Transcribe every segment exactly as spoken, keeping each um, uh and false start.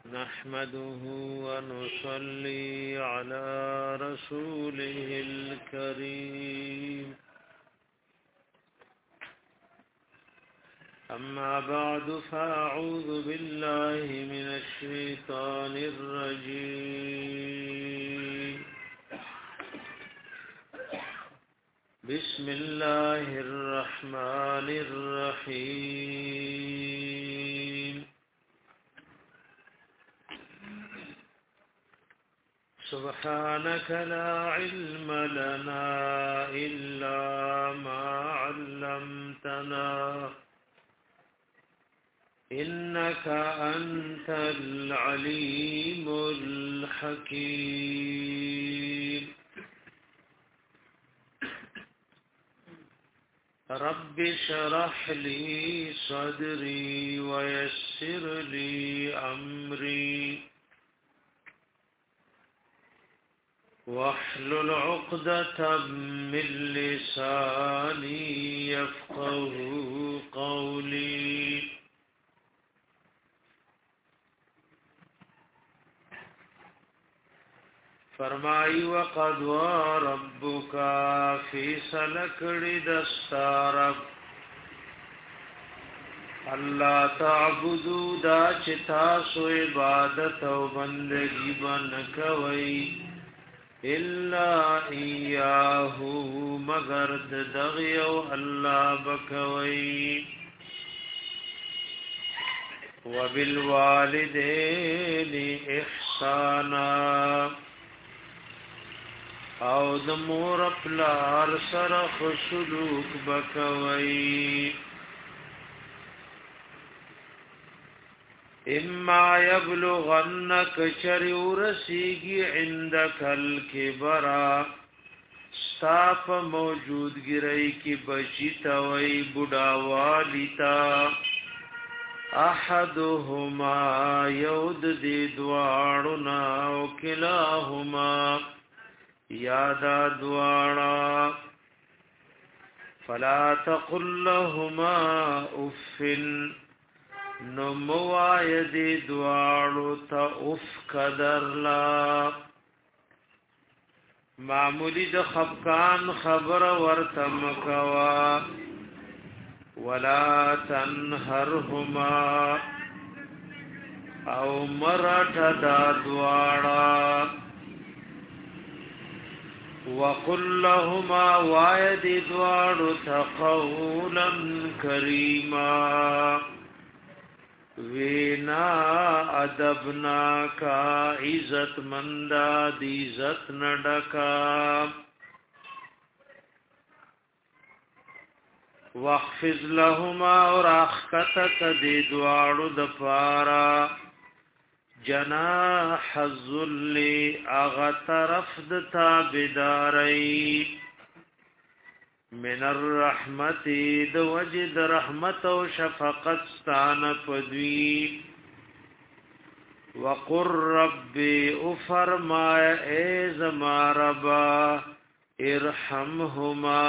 نحمده ونصلي على رسوله الكريم أما بعد فأعوذ بالله من الشيطان الرجيم بسم الله الرحمن الرحيم سبحانك لا علم لنا إلا ما علمتنا إنك أنت العليم الحكيم رب اشرح لي صدري ويسر لي أمري واحلل عقدة من لساني يفقه قولي فرمائی وقد ربک فیصله کړی دستارب الله تعبدو دا چې تاسو عبادت او بندگی بن کوي الا ایاه مگر دغه او الله بکوي وبالوالدین احسانا او د مور پلار سره خسلوک بکوي اما یبلغنک چرورسیگی عندک الکبرا ستاپ موجودگی رئی کی بچی توئی بڑاوالی تا احدهما یود دی دوارنا وکلاهما یادا دواړه فلا تقل لهما اف نو موعد دواړو ته اف قدرلا معمولی د خفقان خبر ورته مکوا ولا تنهرهما او مرټ دا دواړه وقل لهما وعد دوار تقولا كريما وینا ادبنا کا عزت مندا دی عزت نڈکا واخفض لهما اور اخکتک دی دوار دفارا جناح الذل اغا طرف د تابداري من الرحمت د وجد رحمت او شفقت ستان پدوی وقر ربي افرما ایز ما ربا ارحمهما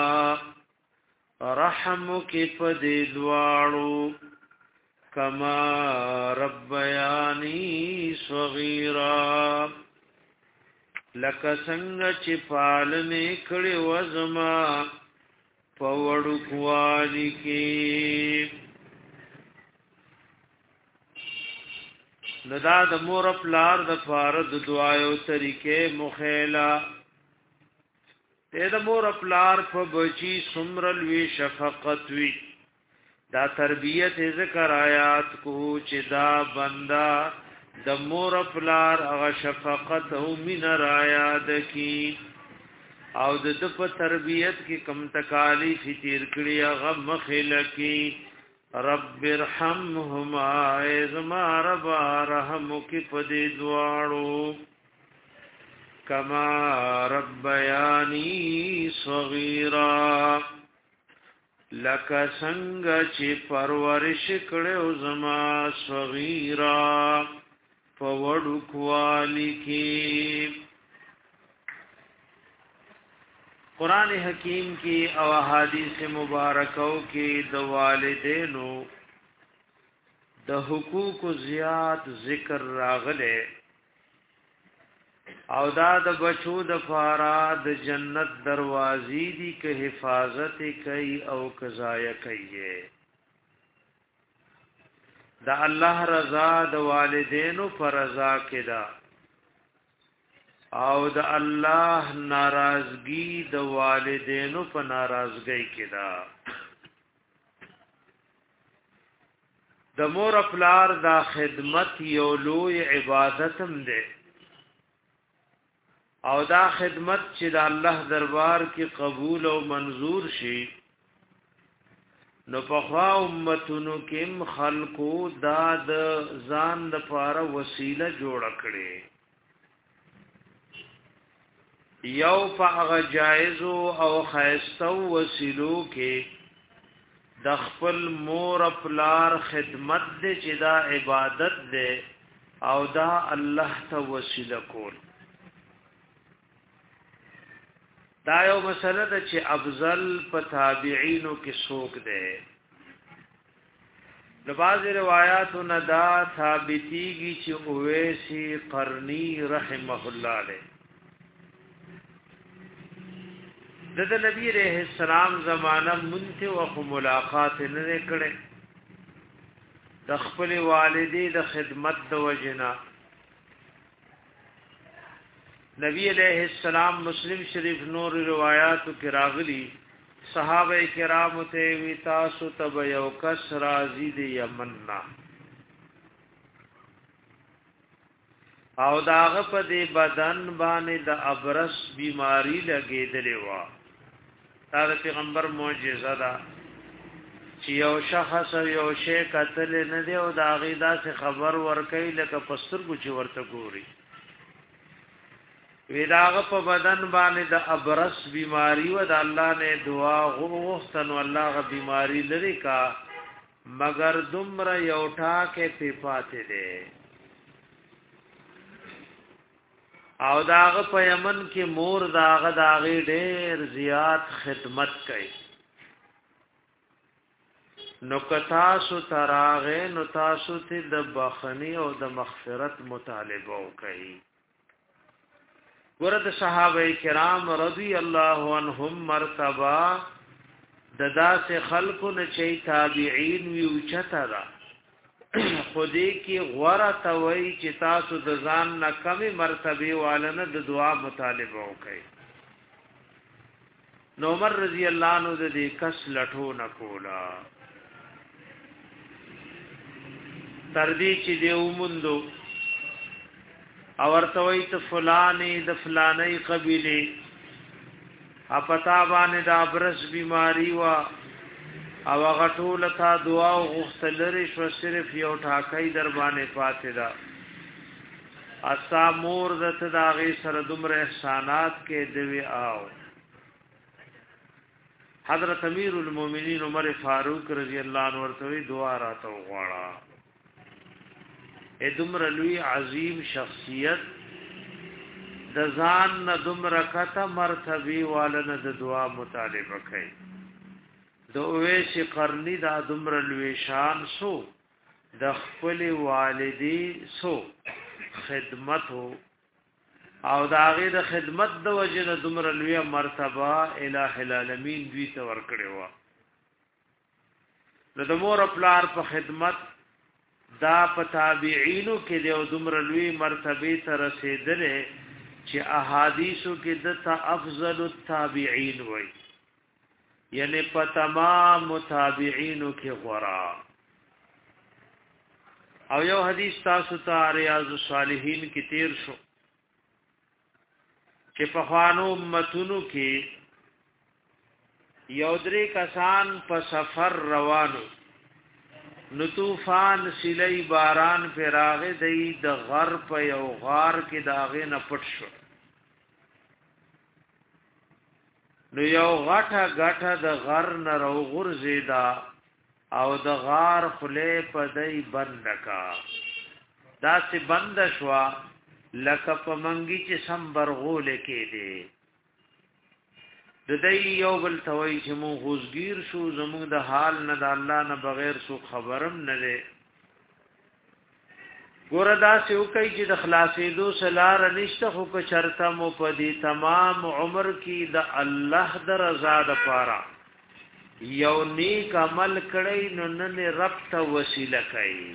رحمك پدی دوارو کما ربیانی صغیرا لکه څنګه چې پالنې کړي وزما پوړو کوالی کې ندا د مور پلار د فارد دعایو طریقې مخیلا ته د مور پلار په بچی سمرل وی شفقت وی دا تربیت ذکر آیات کو چې دا بندا د مور پلار هغه شفقت او مین رایا د کی او د په تربیت کې کم تکالیف تیر کړی هغه مخل کی رب ارحمهما ازما رب رحمک پدې دواړو کما ربیانی صغیرا لکه څنګه چې پرورش کړو زما صغیرا په وړو کوالی کې قران حکیم کی او احادیث مبارکاو کی د والدینو د حقوق زیات ذکر راغله او دا د بچو د فارا د جنت دروازې دي که حفاظت کوي او قضایا کوي دا الله رضا د والدینو پر رضا کې دا او د الله ناراضگی د والدینو په ناراضګۍ کې دا د مور پلار دا خدمت یو لوی عبادت هم ده او دا خدمت چې د الله دربار کې قبول او منظور شي نو په خوا امتونو کې خلقو دا د ځان د لپاره وسیله جوړ کړي یو په هغه جایز او خیستو وسیلو کې د خپل مور پلار خدمت دې چې دا عبادت دې او دا الله ته وسیله کول دا یو مسله ده چې افضل په تابعینو کې څوک دی د بعض روایتو نه دا ثابتېږي چې اویسی قرنی رحمه الله علیه د نبی رحم السلام زمانہ منته او ملاقات نه کړي د خپل والدې د خدمت د وجنا نبی علیہ السلام مسلم شریف نور روایاتو کې راغلي صحابه کرام ته وی تاسو تب یو کس راضی دی یمننا او داغه په دې بدن باندې د ابرس بیماری لګېدلې و دا پیغمبر معجزه ده چې یو شخص یو شی قتل نه دی او دا غیدا څخه خبر ورکړي لکه پستر کو چې ورته ګوري ویداغه په بدن باندې د ابرس بیماری و د الله نه دعا غوښتن والله غ بیماری لري کا مگر دمر یو ټاکه په پاتې ده او داغه په یمن کې مور داغه داغه ډېر زیات خدمت کوي نو کتا سو تراغه نو تاسو ته د بخنی او د مغفرت مطالبه کوي ورته صحابه کرام رضی الله عنهم مرتبه ددا سے خلق نه چي تابعین وی اوچتا را خودی کی غره توي چې تاسو د ځان نه کمی مرتبه والنه د دعا مطالبه وکړي نو عمر رضی الله عنه د دې کس لټو نکولا تر دې چې دی ومندو او ورتوي ته فلاني د فلاني قبيله اپتا باندې د ابرس بیماری وا او غټول تا دعا او غسلری شو صرف یو ټاکای در باندې پاتې دا اسا مور د تداغي سره دومره احسانات کې دی او حضرت امیر المؤمنین عمر فاروق رضی الله عنه ورته دعا راته وغواړه ادمر لوی عظیم شخصیت د ځان نه دمر کته مرتبه والنه د دعا مطالبه کوي د اویس قرنی دا دمر لوی شان سو د خپل والدی سو خدمت هو او دا غیر خدمت د وجه د دمر لوی مرتبه الہ العالمین دوی ته ور کړی و د مور خپلار په خدمت دا په تابعینو کې د دمر لوی مرتبه ته رسیدلې چې احادیثو کې د افضل التابعین وای یعنی په تمام متابعینو کې غورا او یو حدیث تاسو ته ریاض الصالحین کې تیر شو چې په خوانو امتونو کې یو درې کسان په سفر روانو نو طوفان سیلی باران پر راغې دی د غر په یو غار کې داغې نه پټ شو نو یو غټه غټه د غر نه روغور زیدا او د غار خله په دای بندکا دا سي بند شوا لکه په منګي چې سم برغول کې دی د دې یو بل توي چې مو غوزگیر شو زموږ د حال نه د الله نه بغیر سو خبرم نه لې ګوردا سیو کوي چې د خلاصېدو سلار نشته خو که چرته مو پدی تمام عمر کې د الله د رضا لپاره یو نیک عمل کړی نو نن رب ته وسیله کوي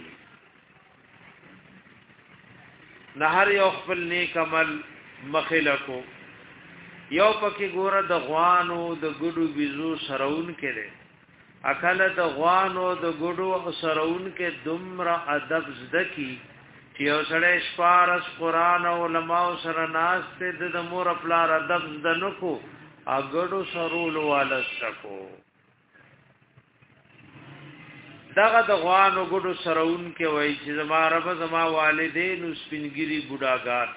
نه هر یو خپل نیک عمل مخلکو یو پکې ګوره د غوانو د ګډو بيزو سرون کړي اکل د غوانو د ګډو سرون کې دومره ادب زدکی چې یو سړی شپارس قران او علماء سره ناس ته د مور خپل ادب زدنکو اګړو سرول والستکو دغه د غوانو ګډو سرون کې وای چې زما رب زما والدین سپینګری بوډاګار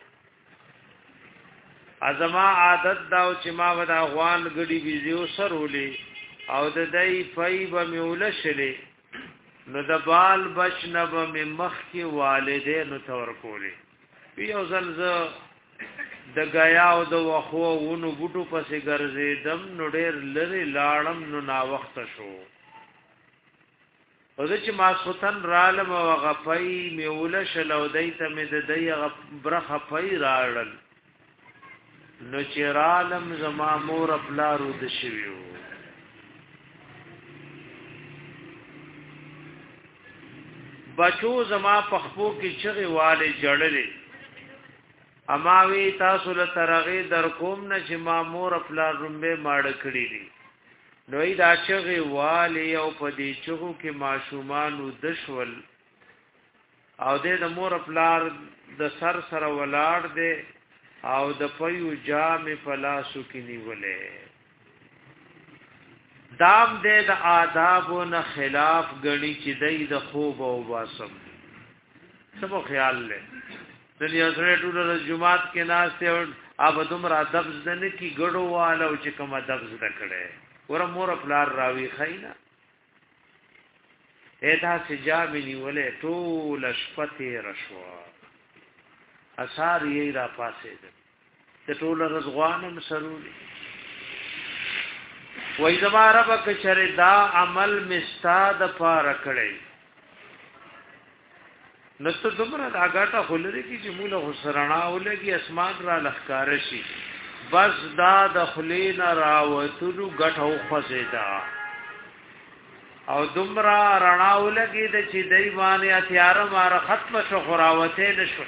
ازما عادت داو چې ما ودا غوان ګډي بيزو سرولې او د دای پای به میول شلې نو د بال بچنب می مخ کې والدین تور کولې یو ځل د غیا او د وخو ونو بوټو پسې ګرځې دم نو ډېر لری لاړم نو نا وخت شو او چې ما سوتن رالم او غفای میول شلو دایته می د دای برخه پای راړل نو چې رالم زما مور خپل رو د شویو بچو زما پخپو کې چغې والے جړلې اماوي تاسو له ترغه در کوم نه چې ما مور خپل رومبه ماړ کړی دي نوې دا چغې والے او په دې چغو کې ماشومان ودشول او د مور خپل د سر سره ولاړ دي او د پيو جامې پلاسو کې نیولې دام دې د آدابو نه خلاف غني چې دای د خوب او واسم سمو خیال لې دنیا سره ټول د جمعات کې ناس ته اب دمر ادب زنه کی ګړو والو چې کوم ادب زده کړي ور مور خپلار راوي خینا اته سجامې نیولې ټول شپته رشوا اثار یې را پاسې ده ټول رضوانم سرولي وای زما رب کچره دا عمل مستاد پار کړی نست دمره دا غاټه خلری کی چې مولا خسرنا ولګي اسمان را لخکار شي بس دا د خلینا راوتلو غټو خزیدا او دمره رڼا ولګي د چې دای باندې اتیار مار ختم شو خراوته نشو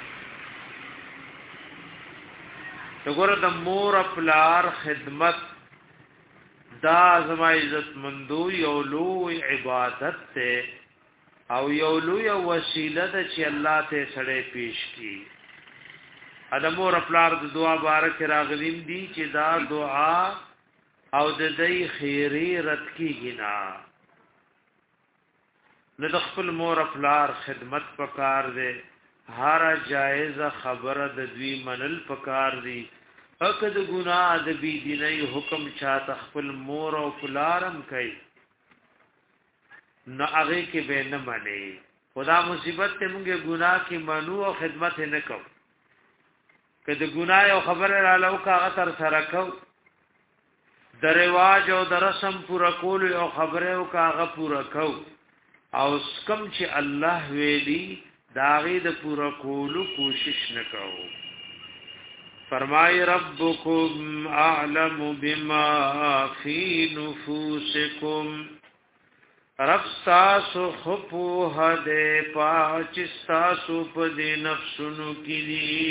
وګوره د مور خپلار خدمت دا زما عزت مندو یو لوی عبادت ته او یو لوی وسیله ده چې الله ته سره پیش کی ادم اور خپلار د دعا بارک راغلیم دي چې دا دعا او د دې خیری رد کیږي نه نه د خپل مور خپلار خدمت پکار ده هر جایزه خبره د دوی منل پکار دي اکد گناہ د بی دیني حکم چا تخپل مور او فلارم کوي نه هغه کې به نه مانی خدا مصیبت ته مونږه گناہ کې منو او خدمت نه کو کله گناہ او خبره را لو کا غتر سره کو د رواج او د رسم پورا کول او خبره او کا غ پورا کو او کم چې الله ویلي داغه د پورا کولو کوشش نکاو فرمای ربکم اعلم بما فی نفوسکم رب تاسو خپو هده پاچ تاسو په دې نفسونو کې دي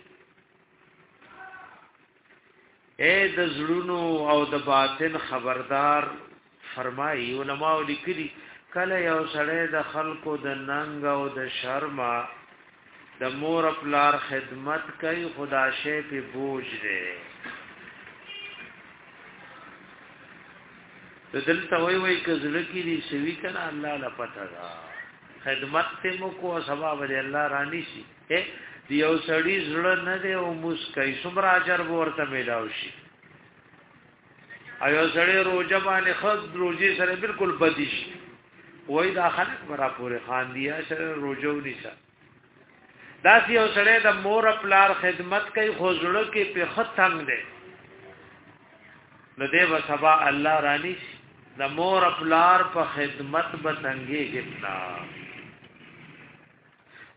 اے د زړونو او د باطن خبردار فرمای علماء لیکلي کله یو سړی د خلکو د ننګ او د شرما د مور خپلار خدمت کوي خدا شی په بوج دی دلته وای وای کزړه کې دي سوي کنه الله لا پته دا خدمت ته مو کو سبب دی الله رانی شي دی یو سړی زړه نه دی او مسکای سمرا اجر ورته میلاو شي ایو سړی روزه باندې خود روزي سره بالکل بدی شي وای دا خلک برا پورې خان دیا سره روزو نشا داسی یو سړی د مور خپلار خدمت کوي خو زړه کې په ختم دی نو دی به سبا الله رانی د مور خپلار په خدمت به څنګه کېنا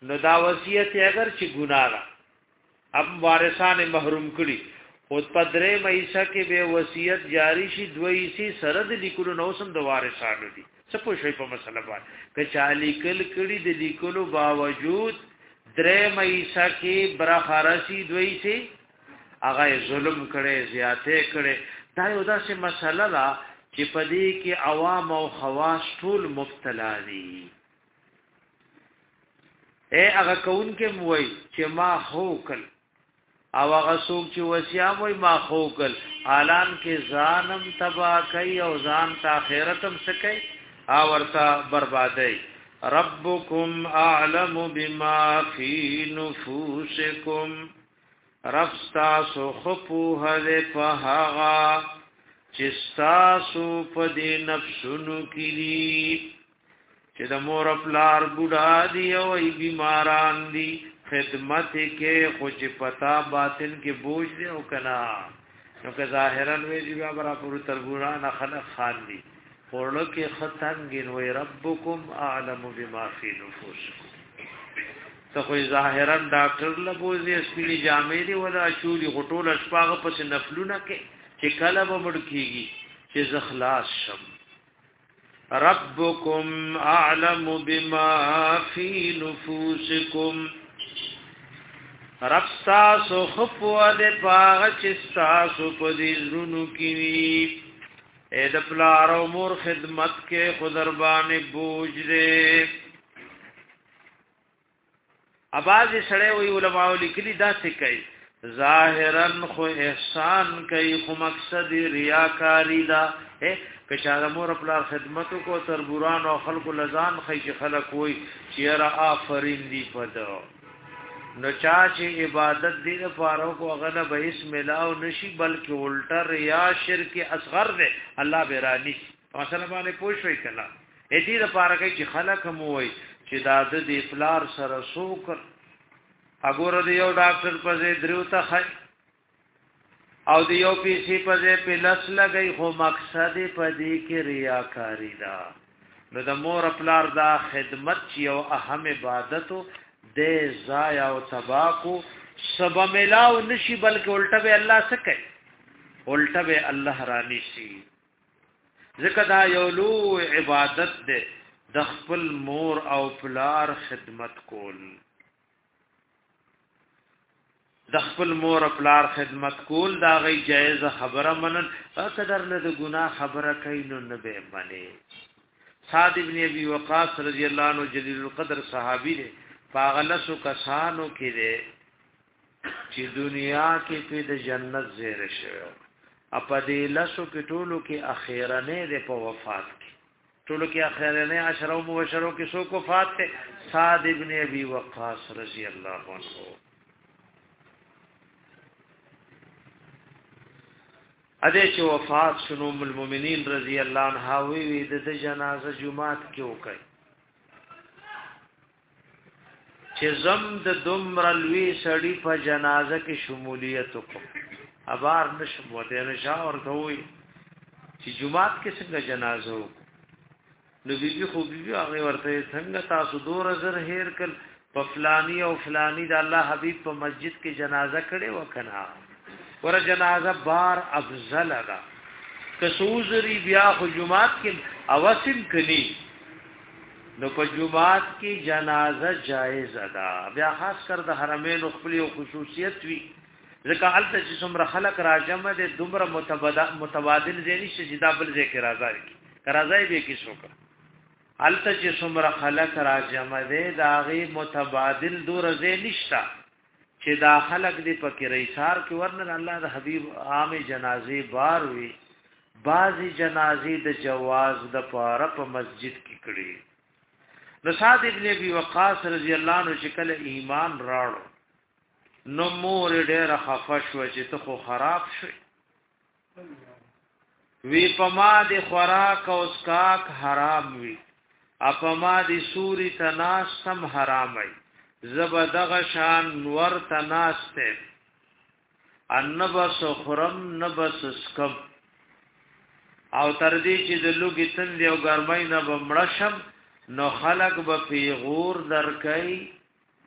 نو دا وصیت اگر چې ګناه ده اب وارثان محروم کړي او پدری مېسا کې به وصیت جاری شي دوی سي سرد لیکلو نو سم د وارثانو دي څه پوه شي په مسله باندې که چالي کل کړي د لیکلو باوجود درې مېسا کې برخارسي دوی سي هغه ظلم کړي زیاته کړي دا یو داسې مسله ده چې پدې کې عوام او خواص ټول مبتلا دي اے هغه کون کې موي چې ما هوکل او هغه څوک چې وصیام وي ما هوکل اعلان کې ځانم تبا کوي او ځان ته آخرتم سکي او ورته بربادي ربکم اعلم بما فی نفوسکم رب تاسو خپوه دې په هغه چې تاسو په دې نفسونو کې دي چې د مور پلار بوډا دی او ای بیماران دي خدمت کې خو چې پتا باطن کې بوج دی او کنا نو که ظاهرا وی دی بابا پر ترګوران خلق خان دي ورلو کې ختمګین وی ربکم اعلم بما فی نفوسکم ته خو ظاهرا ډاکټر لبوزي سپیلی جامې دی ولا شولي غټول شپاغه پس نفلونه کې چې کله به مړ کیږي چې زخلاص شم ربکم اعلم بما فی نفوسکم رب تاسو خپو دې پاغ چې تاسو په دې زړونو کې وي اې د پلار او مور خدمت کې خدربانې بوج دې اباظ سړې وی علماء لیکلي دا څه کوي ظاهرا خو احسان کوي خو مقصد ریاکاری دا که چا مور خپل خدمتو کو تربوران او خلق لزان خی خلق وای چې را آفرین دی پدو نو چا چې عبادت دی لپاره کو غنه به اسم الله نشي بلکې الټا ریا شرک اصغر دی الله بیرانی مثلا باندې پوښوي کنا اې دې لپاره کوي چې خلق مو وای چې دا د افلار سره سوک اګور دی یو ډاکټر پځې درو ته خای او دی یو پی سی پځې په لس لګي خو مقصد پدې کې ریاکاری دا نو د مور خپلار دا خدمت یو اهم عبادتو د ضایع او تباکو سبا ملاو نشي بلکې الټه به الله سکه الټه به الله رانی شي ځکه دا یو لو عبادت ده د خپل مور او پلار خدمت کول د خپل مور او پلار خدمت کول دا غي جایز خبره منن اقدر له ګناه خبره کین نو به باندې سعد ابن ابي وقاص رضی الله عنه جلیل القدر صحابي دی پاغلسو کسانو کې دی چې دنیا کې په د جنت زیره شوی اپا دې لسو کې ټولو کې اخیرنه ده په وفات کې ټولو کې اخیرنه عشرو مبشرو کې سو کو وفات ته سعد ابن ابي وقاص رضی الله عنه اده چې وفات شنو ام المؤمنین رضی الله عنها وی د جنازه جمعات کې وکړي چې زم د دومره لوی سړی په جنازه کې شمولیت وکړ ابار نشم وته نشا ورته وي چې جمعات کې څنګه جنازه وکړو نو بیبي خو بیبي هغه ورته څنګه تاسو دور زر هیر کل په فلانی او فلانی د الله حبیب په مسجد کې جنازه کړي وکنا ور جنازه بار افضل ده کسوزری بیا خو جمعات کې اواسم کني نو په جمعات کې جنازه جایز ده بیا خاص کر د حرمین خپل خصوصیت وی ځکه حالت چې څومره خلق راجمه دي دومره متبادل ځینی چې دا بل ځای کې راځي راځي به کې څوک حالت چې څومره خلق راجمه دي دا غي متبادل دور ځای نشتا چې دا خلق دې پکې ریسار کې ورنل الله د حبيب عام جنازي بار وی بعضی جنازي د جواز د پاره په مسجد کې کړي نو سعد ابن ابي وقاص رضی الله عنه چې کله ایمان راړو نو مور ډېر خفش و چې ته خو خراب شوي وی پما د خوراک او اسکاک حرام وی اپما د سوري تناس سم حرام وی زبدغ شان نور تناسته انبس خرم نبس اسکم او تر دې چې د لوګي تند او ګرمای نه بمړشم نو خلق به پیغور درکای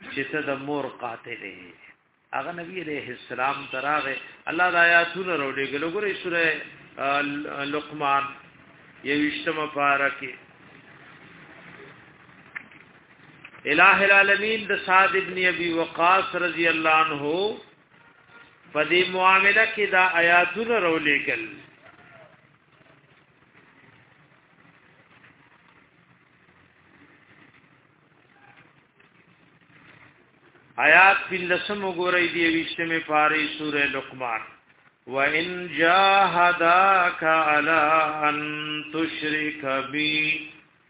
چې ته د مور قاتل یې. هغه نبی عليه السلام تراغه الله د آیاتونو وروړي ګلوګره سوره لقمان یوشتمه پارکه الہ العالمین د سعد ابن ابي وقاص رضی الله عنه په دې معاملې کې دا آیاتونه وروړي آیات پندسم وګورئ دی وشتمه پاره سوره لقمان وَإِن جَاهَدَاكَ عَلَىٰ أَن تُشْرِكَ بِي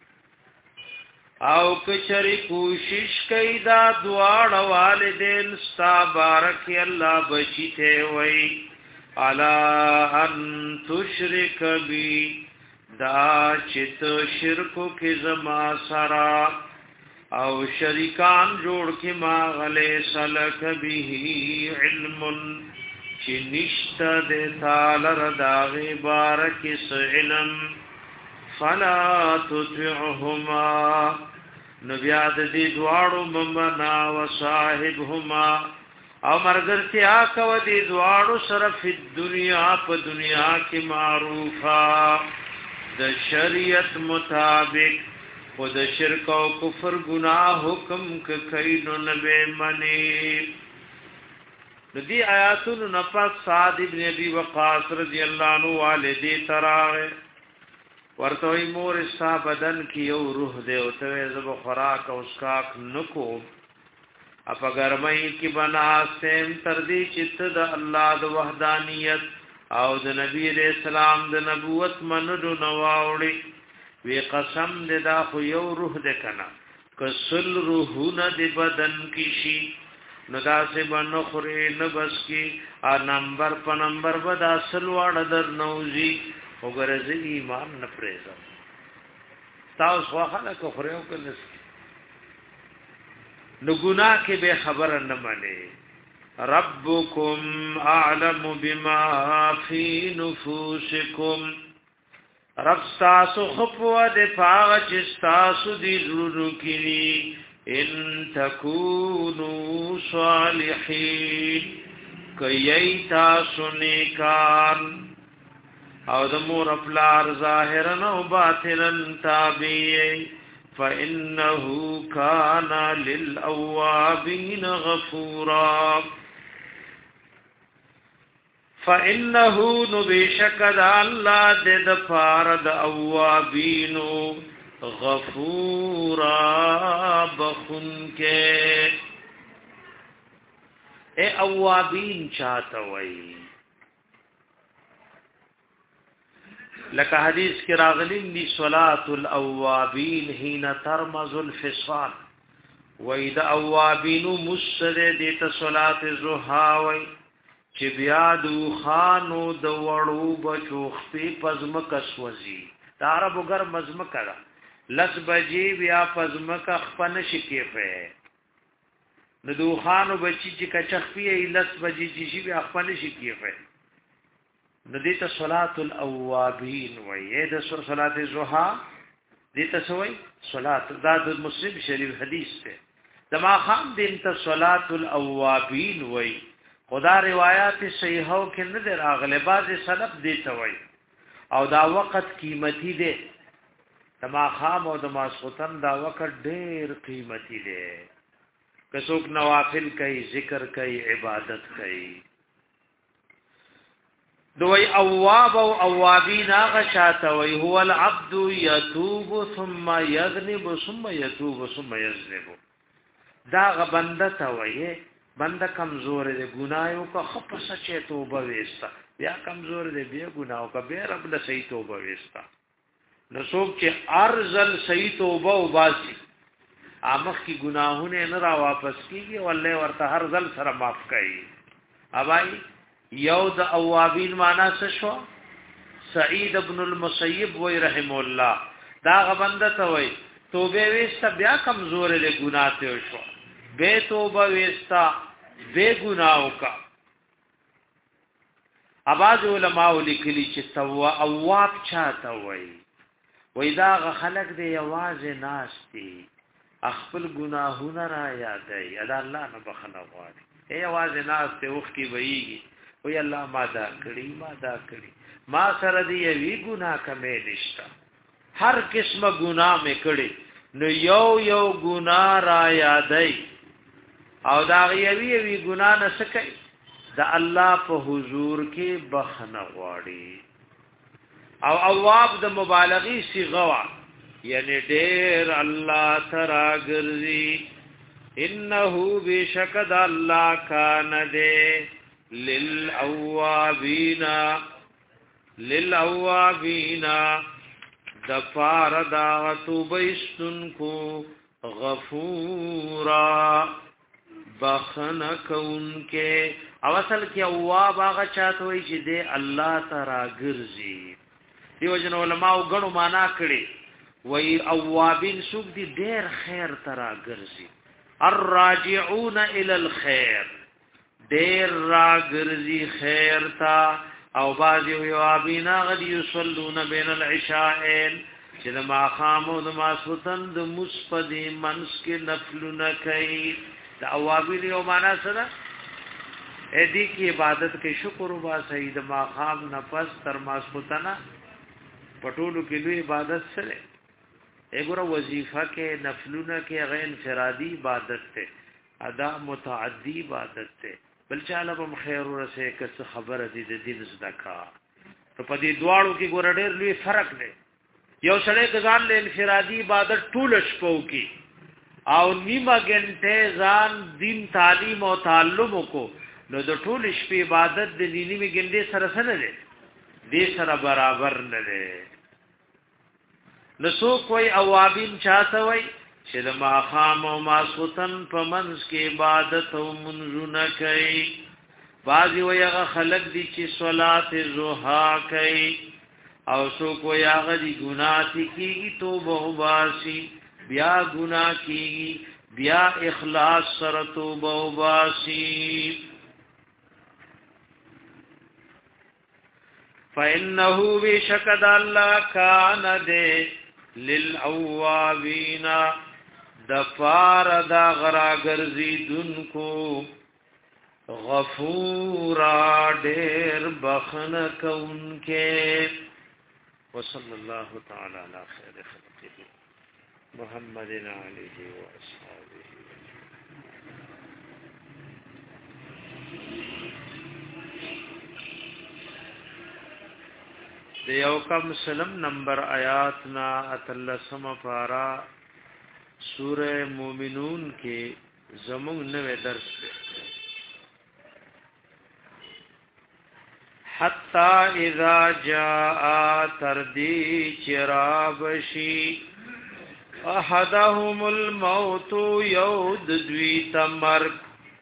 او کچری کوشش کئی دا دوار والدین ستا بارک اللہ بچی تے وئی عَلَىٰ أَن تُشْرِكَ بِي دا چت شرکو کی زما سرا او شریکان جوړ کې ما غلې سلک به علم چې نشته د تعالی رضاغه بارک علم فلا تطعهما نبیا د دې دواړو ممنا وصاحبهما او مرګرتیا کو دې دواړو سره په دنیا په دنیا کې معروفا د شریعت مطابق خود شرک او کفر گناہ حکم ک کینو نبی منی. ندی آیاتونو نفس سعد ابن ابي وقاص رضی اللہ عنہ والدی تراغ ورتوی مور استا بدن کی یو روح دے او ته زب خوراک او اسکاک نکو اپا گرمئی کی بنا سیم تردی چت د الله د وحدانیت او د نبی علیہ السلام د نبوت منلو نواوړي وی قسم دے دا خو یو روح دے کنا کسل روحونا دے بدن کشی ندا سے بنخوری نبس کی آ نمبر پا نمبر بدا سلوان در نوزی اگرز ایمان نپریزم تاوس خواخانا کخوریو کنس نگناہ کے بے خبر نمانے ربکم اعلم بما فی نفوسکم رب ستاسو خپو د پاغ چې ستاسو دی زړونو کې ان تکونو صالحین کای تاسو نیکان او د مور خپلار ظاهرا او باطنا تابع فانه کان للاوابین غفورا فإنه نبشکد الله د دفارد اوابین غفورا بخن کے اے اوابین چاہتا وئی لکه حدیث کی راغلین دی صلاة الاوابین حین ترمز الفصال وی دا اوابین مسد دیتا صلاة زحاوی چې بیا دو خانو د وړو بچو خپې پزمک سوځي دا عربو ګر مزمک را لس بجې بیا پزمک خپن شي کېفه نو دو خانو بچی چې کچخپې لس بجې چې بیا خپن شي کېفه نو دې ته صلات الاوابین وایي د صلات الضحى دې ته سوې صلات دا د مسلم شریف حدیث ته دما خام دې ته صلات الاوابین وایي خدا روایات صحیحو کې نه در اغله باز سلف دی ته وای او دا وخت قیمتي دی تما خام او د ماسختن دا وخت ډېر قیمتي دی که څوک نوافل کوي ذکر کوي عبادت کوي دوی اواب او اوابین هغه شاته وای هو العبد یتوب ثم یذنب ثم یتوب ثم یذنب دا غ بنده ته وای بنده کمزور دی گناہوں کا خپ سچے توبہ وستا یا کمزور دی بیا گناہوں کا بے رب له صحیح توبہ وستا نو څوک چې ارزل صحیح توبہ وباسي امخ کی گناہونه نه را واپس کیږي ولله ورته هر ځل سره معاف کوي اوای یو د اوابین معنا څه شو سعید ابن المسیب وی رحم الله دا غبنده ته وی توبه وستا بیا کمزور دی گناہ ته شو بے توبہ وستا بے گناہوں کا اباظ علماء لیکلی چې توا اواب چاته وای وای دا خلق دی आवाज ناشتي خپل ګناهونه را یادای ادا الله نه بخنه غواړي ای आवाज ناس ته وخت کی ویږي وی الله ما دا کړی ما دا کړی ما سره دی وی ګناه کمې نشتا هر قسمه ګناه مې کړی نو یو یو ګناه را یادای او دا یوی وی ګناه نه سکي دا الله په حضور کې بخنه غواړي او اواب د مبالغی صيغه وا یعنی ډېر الله ترا ګرځي انه بشکد الله کان دے للأوابین للأوابین دفار داغتو بیستن کو غفورا بخنکون کے او اصل کی اواب آغا چاہتا ہوئی چی دے اللہ ترا گرزی دیو جن علماء گنو مانا کڑی وی اوابین سوک دی دیر خیر ترا گرزی الراجعون الى الخير دیر را گرزی خیر تا او بازی ویوابینا غد یصلون بین العشاءین چه دما خامو دما سوتن دمس پدی منس کے نفل نکی دا اوابین یو مانا سنا ایدی کی عبادت کے شکر با سید ما خام نفس تر ما سوتنا پٹولو کی لوی عبادت سرے ایګوره وظیفه کې نفلونه کې غیر انفرادي عبادت ته ادا متعدی عبادت ته بل چاله په خیر ورسه کس خبره دي د دین زدکا ته په دې دواړو کې ګوره ډېر لوی فرق دی یو سړی ځان له انفرادي عبادت ټول شپو کې او نیمه ګنټه ځان دین تعلیم او تعلم کو نو د ټول شپې عبادت د نیمه ګنټه سره سره دی دې سره برابر نه دی نسو کوئی اوابین چاہتا وی چې د ماخام او ماسوتن په منځ کې عبادت او منځونه کوي بعضی وی هغه خلق دي چې صلات ضحا کوي او سو کوئی هغه دي ګناه کیږي توبه وباسي بیا ګناه کیږي بیا اخلاص سره توبه وباسي فإنه بشکد الله کان دے للأوابین دفار دا غرا گرزی دن کو غفورا دیر بخن کون کے وصلی اللہ تعالی علی خیر خلقه محمد علیہ وآصحابہ دیو کم سلم نمبر آیاتنا اتلسم پارا سورہ مومنون کے زمون نوے درس دے حتی اذا جاء تردی چرابشی احدهم الموت یود دویت مرگ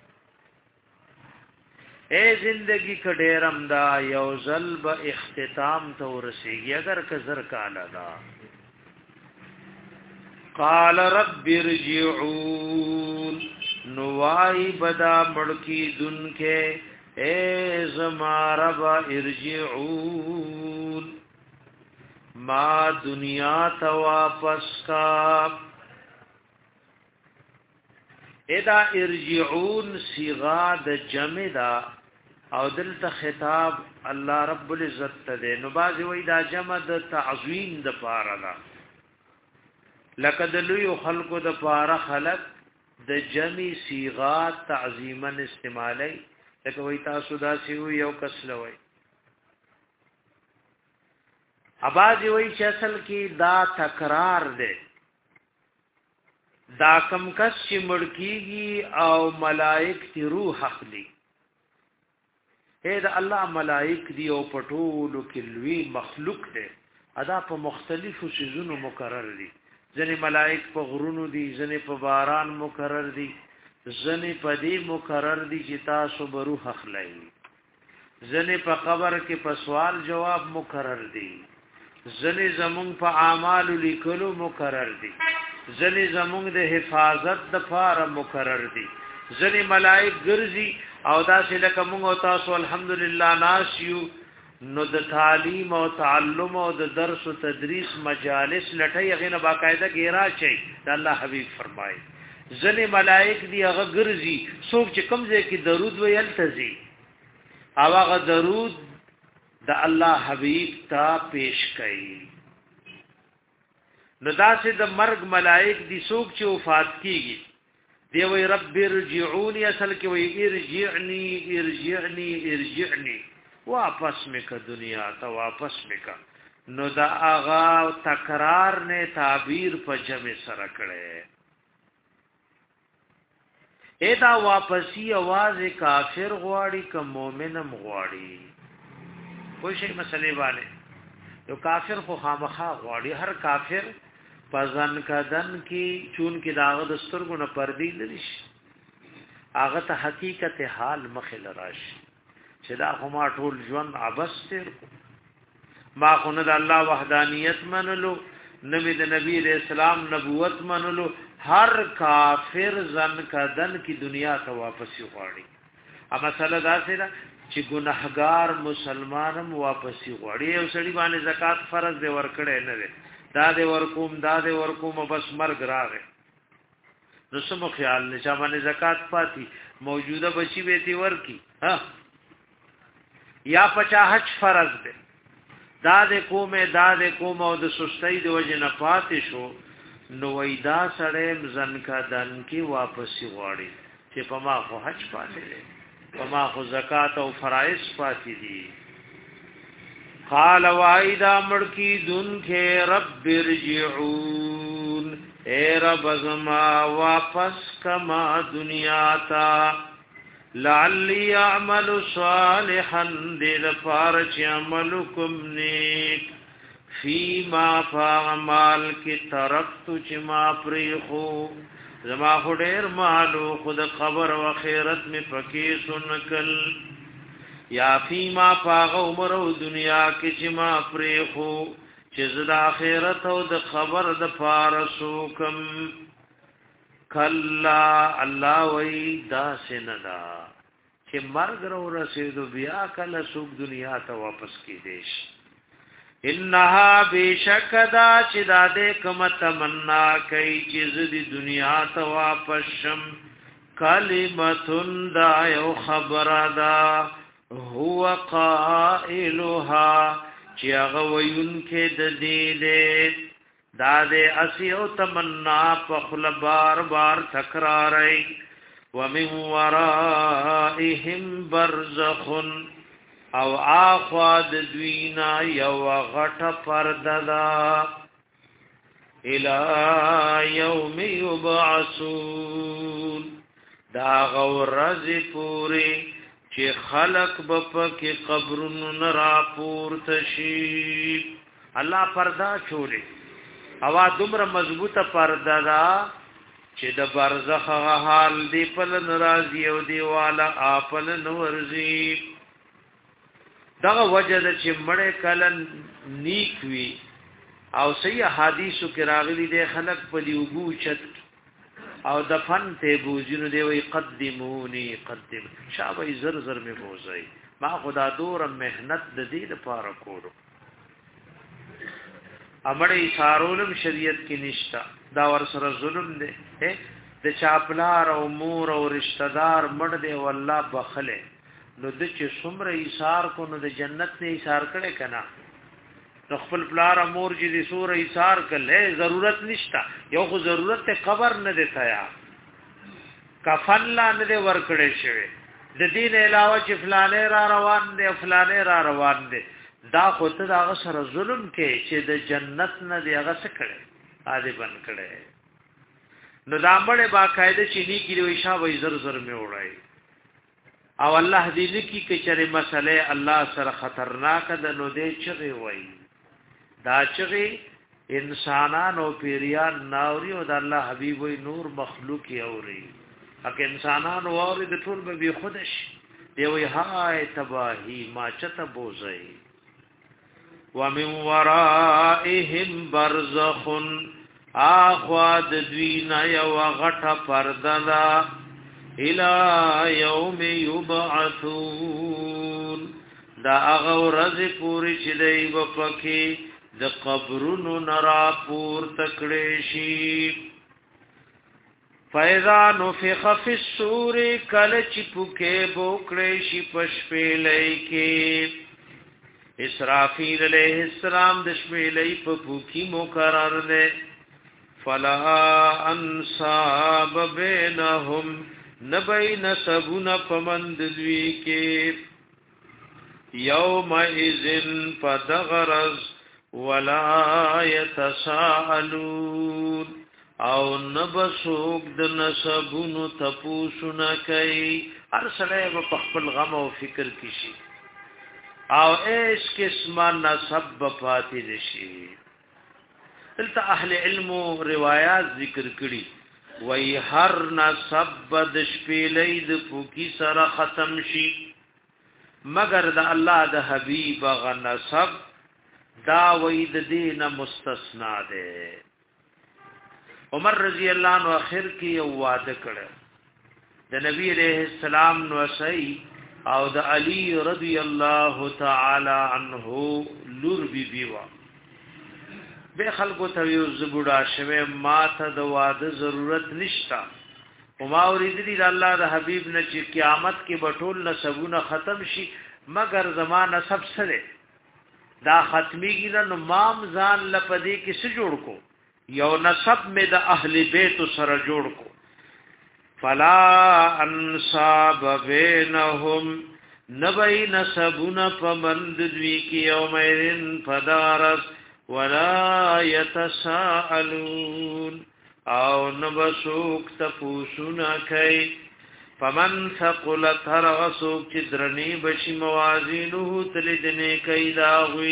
اے زندگی کډیرم دا یو ظلب اختتام ته ورسیږي اگر که زر کالا دا قال رب ارجعون نوائی بدا مڑکی دن کے اے زما رب ارجعون ما دنیا تا واپس کا ادا ارجعون صیغه د جمع دا او دلته خطاب الله رب العزت ته نو باز وی دا جمع د تعظیم د پاره دا لقد لوی خلق د پاره خلق د جمع صیغه تعظیما استعمالی لکه وی تاسو دا سی یو کس لوي اباز وی چې اصل کې دا تکرار دی دا کم کس چې مړکیږي او ملائک تی روح اخلي اے دا الله ملائک دی او پټولو کې لوی مخلوق دی ادا په مختلفو سيزونو مقرر دي ځنې ملائک په غرونو دي ځنې په باران مقرر دي ځنې په دې مقرر دي چې تاسو به روح اخلي ځنې په قبر کې په سوال جواب مقرر دي ځنې زمون په اعمال لیکلو مقرر دي ځنې زمونږ د حفاظت د پاره مقرر دي ځنې ملائک ګرځي او دا چې لکه موږ او تاسو الحمدلله ناس یو نو د تعلیم او تعلم او د درس او تدریس مجالس لټي هغه نه باقاعده ګیرا چي د الله حبيب فرمایي ځنه ملائک دی هغه ګرځي څوک چې کمزې کې درود ویل تزي او هغه درود د الله حبيب ته پیش کړي نو داسې د مرګ ملائک دي څوک چې وفات کیږي دی وی رب ارجعوني اصل کې وی ارجعني ارجعني ارجعني واپس میکا دنیا ته واپس میکا نو دا آغا تکرار نے تعبیر په جمع سره کړي ادا واپسی आवाज کافر غواړي ک مؤمنم غواړي کوئی شي مسلې باندې یو کافر خو خامخا غواړي هر کافر پزن کدن کی چون کی داغه دسترګو نه پردي لري هغه ته حقیقت حال مخل راشي چې دا خما ټول ژوند عبث تیر ما خو نه د الله وحدانیت منلو نبی د نبی رسول الله نبوت منلو هر کافر زن کدن کی دنیا ته واپس غواړي ا مسله دا سره چې ګناهګار مسلمانم واپس غواړي او سړي باندې زکات فرض دی ورکړي نه دی دا دی ورکوم دا دی ورکوم بس مرګ راغی نو سمو خیال نشه باندې زکات پاتې موجوده بچی به تی ورکی ها یا پچا حج فرض دی دا د کومه دا د کومه او د سستۍ د وجه نه پاتې شو نو وېدا سره مزن کا دن کی واپس غواړي چې په ما خو حج پاتې دی په ما خو زکات او فرایض پاتې دي قال وایدا مړکی دن کې رب ارجعون اے رب زما واپس کما دنیا تا لعلی اعمل صالحا دل فارچ عملکم نیک فیما فاعمال کی ترکت چما پریخو زما خډیر مالو خود خبر و خیرت می پکی سنکل یا فیما فاغ عمر و دنیا کی چما پریخو چیز دا آخرت او د خبر د فارسوکم کلا الله وی دا سندا چې مرګ رو رسیدو بیا کله سوق دنیا ته واپس کی دیش انها بشکدا چې دا دې کوم تمنا کوي چې د دنیا ته واپس شم کلمتون دا یو خبره دا هو قائلها چې هغه وین کې د دې دې دا دې اسیو تمنا په خپل بار بار تکرارای ومن ورائهم برزخ او آخواد دوینا یو غټ پرددا الى یوم یبعثون دا غورز پوری چې خلق بپک قبرونو نرا پورت شي الله پردا چولې اوا دومره مضبوطه پردا دا چې د برزخ حال دی پل ناراضي او دی والا اپل نورزي دغه وجه د چې مړې کلن نیک وی او صحیح حدیثو کې راغلي دی خلق په دیوګو چت او دفن ته بوزینو دی وی قدمونی قدم شابه زر زر می بوزي ما خدا دور مهنت د دې لپاره کولو امړې سارولم شریعت کې نشتا دا ور سره ظلم دی د چاپلار او مور او رشتہ دار مړ دی والله بخله نو د چې څومره ایثار کو نو د جنت نه ایثار کړي کنا نو خپل پلار امور چې د سور ایثار کله ضرورت نشتا یو خو ضرورت ته قبر نه دیتا یا کفن لا نه ور کړي شوی د دین علاوه چې فلانه را روان دی فلانه را روان دی دا خو ته دا سره ظلم کې چې د جنت نه دی هغه څه کړي عادي بن کړي نو دا مړې باقاعده چې نی کیږي وشا وای زر زر می وړای او الله دې لکی کې چره مسئله الله سره خطرناک ده نو دې چغي وای دا چغي انسانانو پیریان ناوري او د الله حبيب وای نور مخلوق اوري اګه انسانانو اوري د ټول به خودش دی وای هاي تباہی ما چته بوزي ومن ورائهم برزخ اخواد دوینا یو غټه پردلا الى يوم يبعثون دا هغه ورځ پوری چې دی وپکې د قبرونو نرا پور تکړې شي فاذا نفخ فی الصور کله چې پوکې بوکړې شي پشپېلې کې اسرافیل علیہ السلام د شپېلې په پوکی مقرر ده فلا انصاب بینهم نبین سبون پمند دوی کې یوم اذن فدغرز ولا يتساءلون او نبسوک د نسبونو تپوسونه کوي هر سړی په خپل غم او فکر کې شي او ایس قسمه نسب پاتې شي دلته اهل علم روایت ذکر کړي وای هر نسب د شپېلې د پوکی سره ختم شي مگر د الله د حبیب غ نسب دا وای د دینه مستثنا ده عمر رضی الله عنه اخر کې یو وعده کړ د نبی عليه السلام نو سي او د علی رضی الله تعالی عنه لور بی بیوا به خلکو ته یو زګوډا شوه ما ته د واده ضرورت نشتا او ما اوریدلی د الله د حبیب نه چې قیامت کې بټول نسبونه ختم شي مگر زمانہ سب سره دا ختمی کی نو مام ځان لپدې کې څه جوړ کو یو نسب می د اهل بیت سره جوړ کو فلا انصاب بینهم نبی نسبون پمند دوی کی یومئذ فدارس ولا يتساءلون او نبسوک تپوسونا کئی فمن ثقلت هرغسوک چدرنی بشی موازینه تلدنی کئی داغوی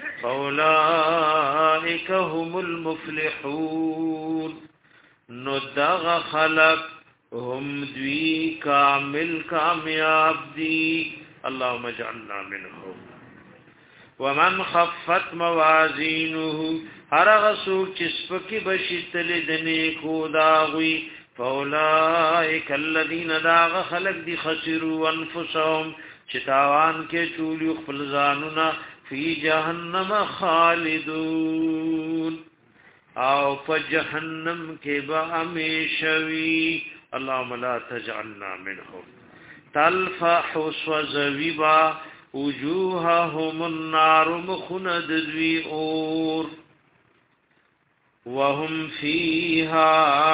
فاولائک هم المفلحون ندغ خلق هم دوی کامل کامیاب دی اللهم اجعلنا منهم ومن خفت موازینه هر غسوک چسپکی بشتل دنی کو داغوی فاولائک الذین داغ خلق دی خسروا انفسهم چتاوان کے چولی خفلزانونا فی جہنم خالدون او پا جہنم کے با امیشوی اللہم لا تجعلنا منهم تلفح سوزویبا وجوههم النار مخند ذوی اور وهم فيها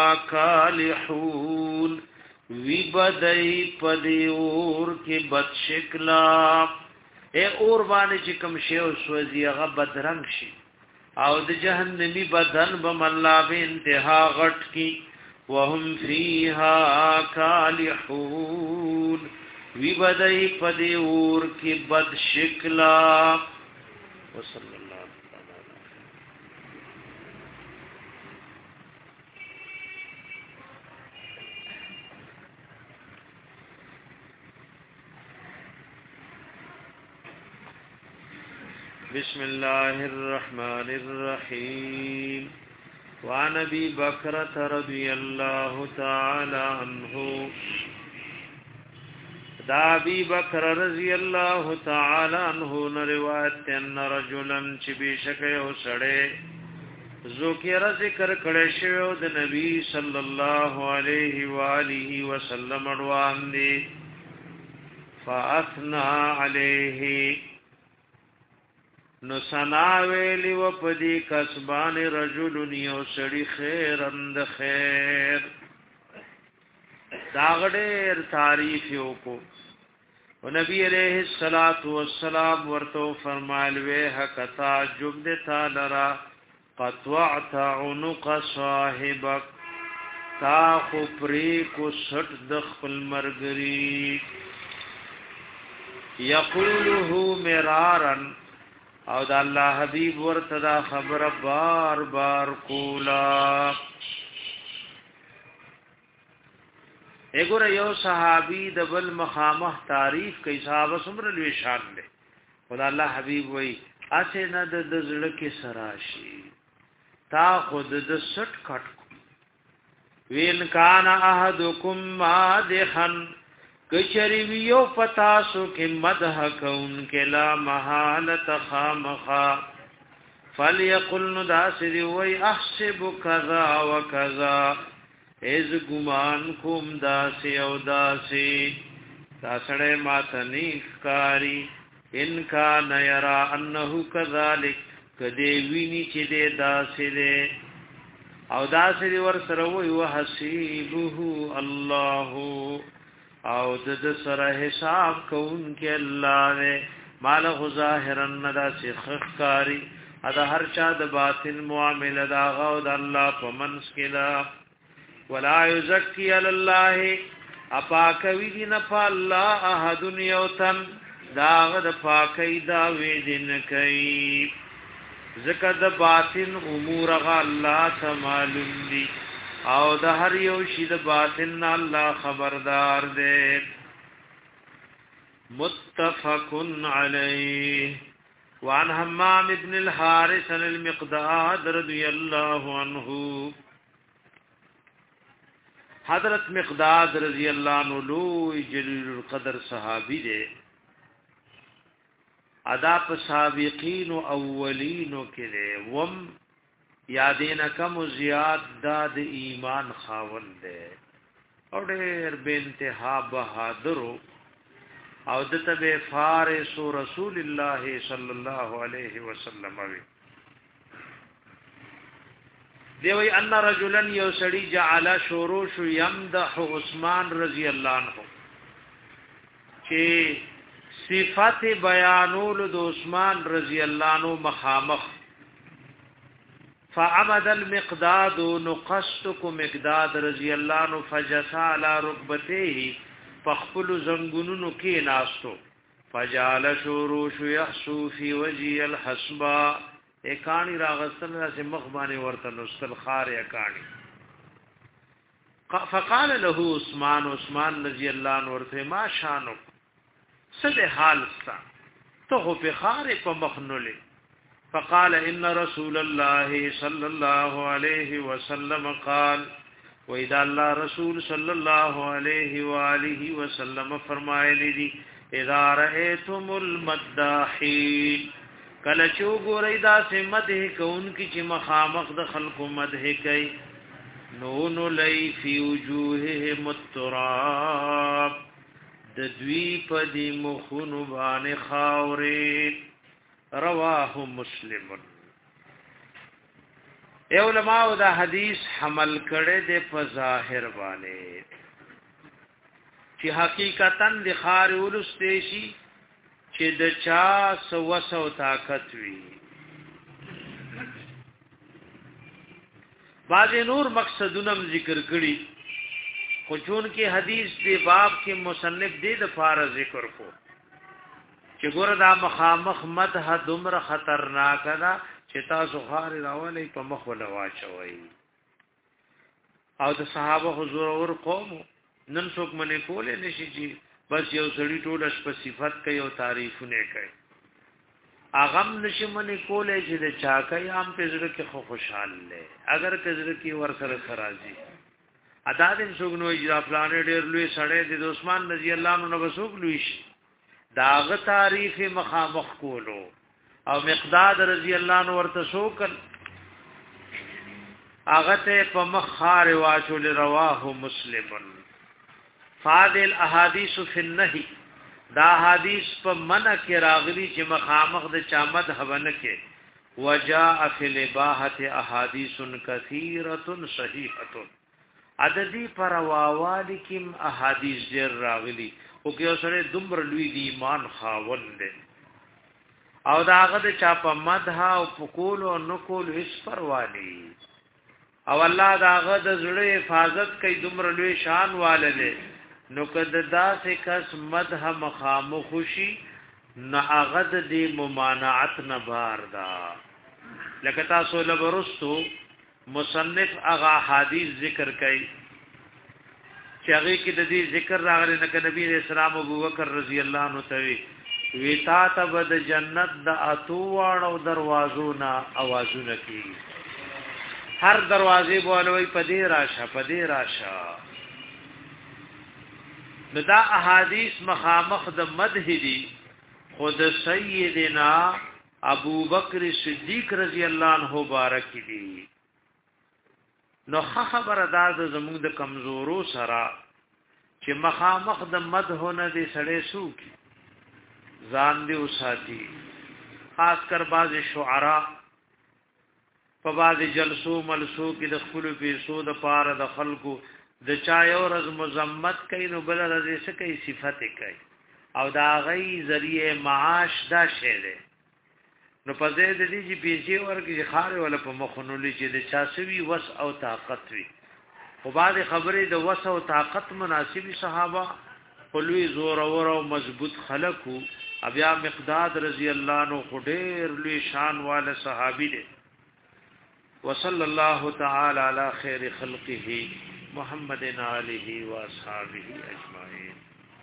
كالحون وی بدای پدی اور کې بد شکلا اے اور باندې چې کوم شی او سوځي هغه بدرنګ شي او د جهنمی بدن بملا به انتها غټ کی وهم فيها كالحون وی بدای پدی اور کی بد شکلا وصلی اللہ بسم اللہ الرحمن الرحیم وعن ابی بکرۃ رضی اللہ تعالی عنہ دا ابی بکر رضی اللہ تعالی عنہ نے روایت ان رجلا چې بشک یو سړی ذکر ذکر کړي شوی د نبی صلی الله علیه و آله وسلم روان دي فاثنا علیه نو سنا ویلی و پدی کسبان رجل یو سړی خیرند خیر داغډیر تعریف یو کو او نبی علیہ الصلات والسلام ورته فرمایل وه حق تعجب د تعالی قطعت عنق صاحبک تا خو پری کو سټ د خپل مرګری یقوله مرارن او د الله حبیب ورته دا خبر بار بار کولا اګوره یو صحابي د بل مخامه تعریف کوي صحابه څومره لوی شان دي خدای الله حبيب وای اسه نه د زړه کې سراشي تا خود د سټ کټ وین کان احدکم مادخن کچری ویو پتاسو کې مدح کون کې لا محالت خامخا فليقل نداسر وی احسب کذا وکذا از گمان کوم داسی او داسی داسڑے ماتنیف کاری ان کان یرا انه کذالک کدی ویني چې دې داسې دې او داسې ور سره وي وحسيبه الله او د سره حساب کوون کې الله نه مال ظاهرا داسې خخکاری ادا هر چا د باطن معاملې دا غو د الله په منس کې لا ولا یزکی علی الله اپاکوی دی نه په الله احد یوتن داغ د پاکی دا وی دین کوي زکه د باطن امور غ الله ته معلوم دي او د هر یو شی د باطن الله خبردار دی متفق علیه وعن حمام بن الحارث المقداد رضی الله عنه حضرت مقداد رضی اللہ عنہ لوی جلیل القدر صحابی دے ادا په سابقین او اولین کې دے وم یادین کم زیاد داد ایمان خاون دے او ډېر به انتها بہادر او دته فارس رسول الله صلی الله علیه وسلم وی دی وی ان رجلا یوسړی جعل شروش یمدح عثمان رضی الله عنه چې صفات بیانول د عثمان رضی الله عنه مخامخ فعمد المقداد نقصتك مقداد رضی الله عنه فجس على ركبتيه فخپل زنګونو کې ناستو فجعل شروش يحسو في وجه الحسبا اکانی راغستل سے مخبانی ورته نستل خار اکانی فقال له عثمان عثمان رضی اللہ عنہ ورته ما شانو صد حال ستا تو په خار په مخنله فقال ان رسول الله صلى الله عليه وسلم قال واذا الله رسول صلى الله عليه واله وسلم فرمایلی دي اذا رايتم المداحين کله چو ګورئ دا سه مدح کون کی چې مخامخ د خلق مدح کوي نو نو لئی فی وجوههم التراب د دوی په دی مخونو باندې خاورې رواه مسلم ای علماء دا حدیث حمل کړي د په ظاهر باندې چې حقیقتا د خار ولسته شي چې د چا سو سو طاقت وي باز نور مقصدونم ذکر کړي خو چون کې حدیث دی باب کې مصنف دی د فار ذکر کو چې ګور دا مخامخ مدح دمر خطرناک ده چې تاسو خار راولې په مخ ولا واچوي او د صحابه حضور اور قوم نن څوک منې کولې نشي چې بس یو سړی ټول په صفات کوي او تعریفونه کوي اغم نشمنه کولې چې د چا کوي عام په زړه کې خو خوشحال لې اگر کزړه کې ور سره خراجي ادا دې څوګنو اجرا پلان ډېر لوی سړی د عثمان رضی الله عنه وسوک لوی شي داغه تعریف مخامخ کولو او مقداد رضی الله عنه ورته سوکل هغه ته په مخار واچول رواه مسلمن فاضل احادیث فی النهی دا حدیث په منع کې راغلی چې مخامخ د چامد هونه کې وجاء فی الاباحه احادیث کثیره صحیحه عددی پر واوالی کیم احادیث ډیر راغلی او کې اوسره دمر لوی دی ایمان خاوند او داغه د چا په مدح او فقول او نقول هیڅ پروالی او الله داغه د زړه حفاظت کوي دمر لوی شان والده نو کد داسې کس مدح مخامو خوشي نه اغد دی ممانعت نه بار دا لکه تاسو لبرستو مصنف اغا حدیث ذکر کوي چې هغه کې د دې ذکر راغلی نه ک نبی رسول الله ابوبکر رضی الله عنه ته وی تا ته د جنت د اتو واړو دروازو نه आवाजونه کوي هر دروازې بولوي پدې راشه پدې راشه نو دا احادیث مخامخ د مدح دي خود سیدنا ابو بکر صدیق رضی الله عنه بارک دي نو خبر ادا د زموږ د کمزورو سره چې مخامخ د مدح نه دي سړې سوک ځان دی وساتي خاص کر باز شعرا په باز جلسو ملسو کې د خپل پیسو د پاره د خلکو د چا یو رز مذمت کوي نو بل رز یې کوي صفت کوي او دا غي ذریعہ معاش دا شی دی نو په دې د دې چې پیسې ورکې خارې ولا په مخونولې چې د چا سوي وس او طاقت وي خو بعد خبرې د وس او طاقت مناسبي صحابه خلوی زور اور او مضبوط خلقو بیا مقداد رضی الله عنه خډیر لوی شان والا صحابي دی وصلی الله تعالی علی خیر خلقه محمد علیه و اصحابہ اجمعین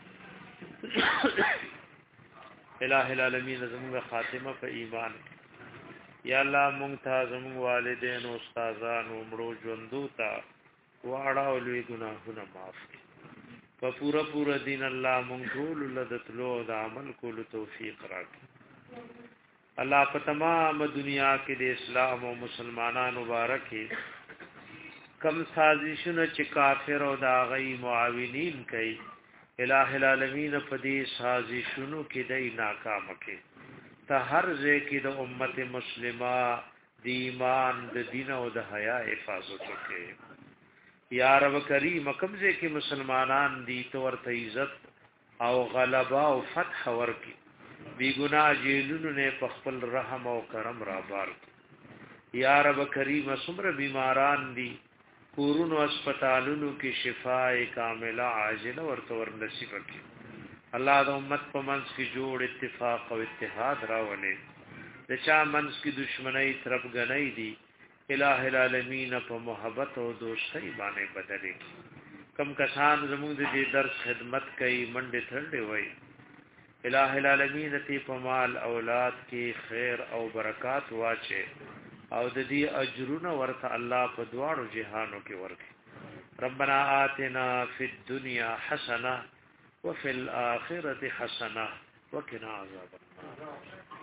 الہ العالمین زموږ خاتمه په ایمان یا الله مونږ ته زموږ والدین او استادان او مړو ژوندو ته واړه او لوی ګناهونه معاف کړي په پورا پورا دین الله مونږ ټول لدتلو د عمل کولو توفیق راکړي الله په تمام دنیا کې د اسلام او مسلمانانو مبارک کم سازشونه چې کافر او دا غي معاونین کوي الہ العالمین په دې سازشونو کې دای ناکام کړي ته هر ځای کې د امت مسلمه د ایمان د دین او د حیا حفاظت وکړي یا رب کریم کوم ځای کې مسلمانان دي تو ورته عزت او غلبا او فتح ورکړي بی ګناه جیلونو نه په خپل رحم او کرم را بار یا رب کریم سمره بیماران دي کورونو اسپیټالونو کې شفای کامله عاجله ورته ور نصیب کړي الله د امت په منځ کې جوړ اتفاق او اتحاد راولې د چا منځ کې دشمنی طرف غنۍ دي الہ العالمین په محبت او دوستۍ باندې بدلې کم کسان زموږ د دې درس خدمت کوي منډه تھړډه وای الہ العالمین تی په مال اولاد کې خیر او برکات واچي او د دې اجرونه ورته الله په دواړو جهانو کې ورکړي ربنا آتنا فی الدنیا حسنه وفي الاخره حسنه وقنا عذاب النار